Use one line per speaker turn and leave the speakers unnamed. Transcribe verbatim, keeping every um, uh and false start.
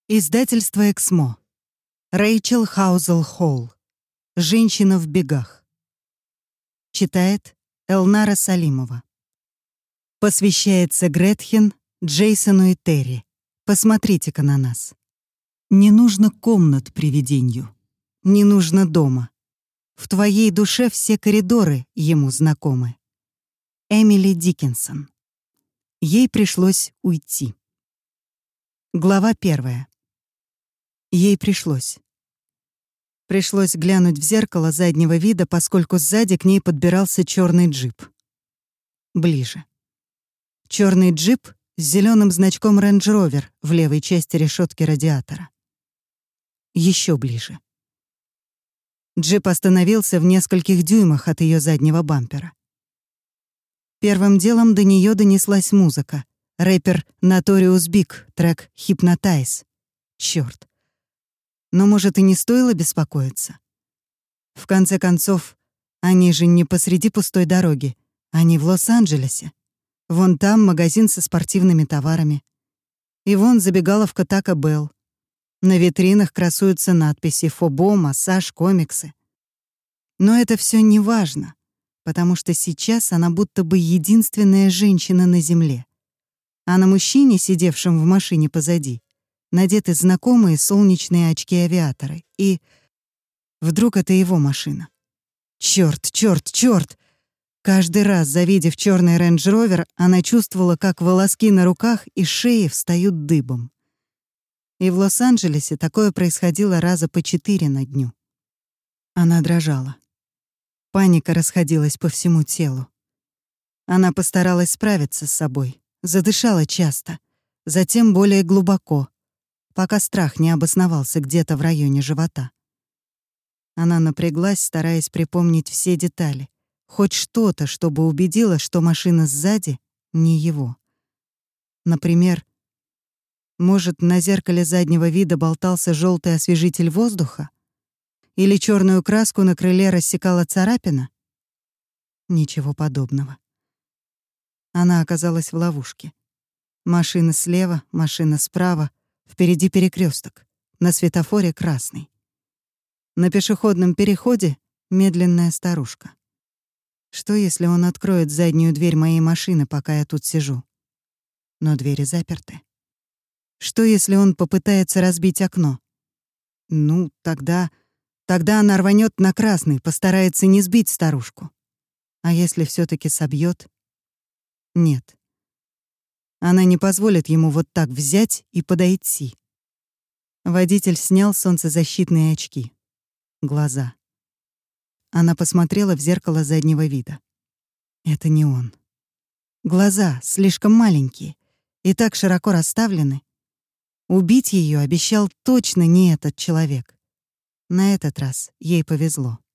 Издательство «Эксмо». Рэйчел Хаузел Холл. «Женщина в бегах». Читает Элнара Салимова. Посвящается Гретхен, Джейсону и Терри. Посмотрите-ка на нас. Не нужно комнат привидению. Не нужно дома. В твоей душе все коридоры ему знакомы. Эмили Диккенсон. Ей пришлось уйти. Глава первая. Ей пришлось. Пришлось глянуть в зеркало заднего вида, поскольку сзади к ней подбирался черный джип. Ближе. Черный джип с зеленым значком Range Rover в левой части решетки радиатора. Еще ближе. Джип остановился в нескольких дюймах от ее заднего бампера. Первым делом до нее донеслась музыка. Рэпер Notorious Big, трек «Hypnotize». Черт. Но, может, и не стоило беспокоиться. В конце концов, они же не посреди пустой дороги. Они в Лос-Анджелесе. Вон там магазин со спортивными товарами. И вон забегаловка Taco Bell. На витринах красуются надписи «Фобо», «Массаж», «Комиксы». Но это все не важно, потому что сейчас она будто бы единственная женщина на земле. А на мужчине, сидевшем в машине позади, надеты знакомые солнечные очки-авиаторы. И вдруг это его машина. Чёрт, чёрт, чёрт! Каждый раз, завидев чёрный Range Rover, она чувствовала, как волоски на руках и шее встают дыбом. И в Лос-Анджелесе такое происходило раза по четыре на дню. Она дрожала. Паника расходилась по всему телу. Она постаралась справиться с собой, задышала часто, затем более глубоко, пока страх не обосновался где-то в районе живота. Она напряглась, стараясь припомнить все детали, хоть что-то, чтобы убедила, что машина сзади не его. Например, может, на зеркале заднего вида болтался желтый освежитель воздуха? Или черную краску на крыле рассекала царапина? Ничего подобного. Она оказалась в ловушке. Машина слева, машина справа, впереди перекресток, на светофоре красный. На пешеходном переходе медленная старушка. Что, если он откроет заднюю дверь моей машины, пока я тут сижу? Но двери заперты. Что, если он попытается разбить окно? Ну, тогда... Тогда она рванет на красный, постарается не сбить старушку. А если все таки собьет? Нет. Она не позволит ему вот так взять и подойти. Водитель снял солнцезащитные очки. Глаза. Она посмотрела в зеркало заднего вида. Это не он. Глаза слишком маленькие и так широко расставлены. Убить ее обещал точно не этот человек. На этот раз ей повезло.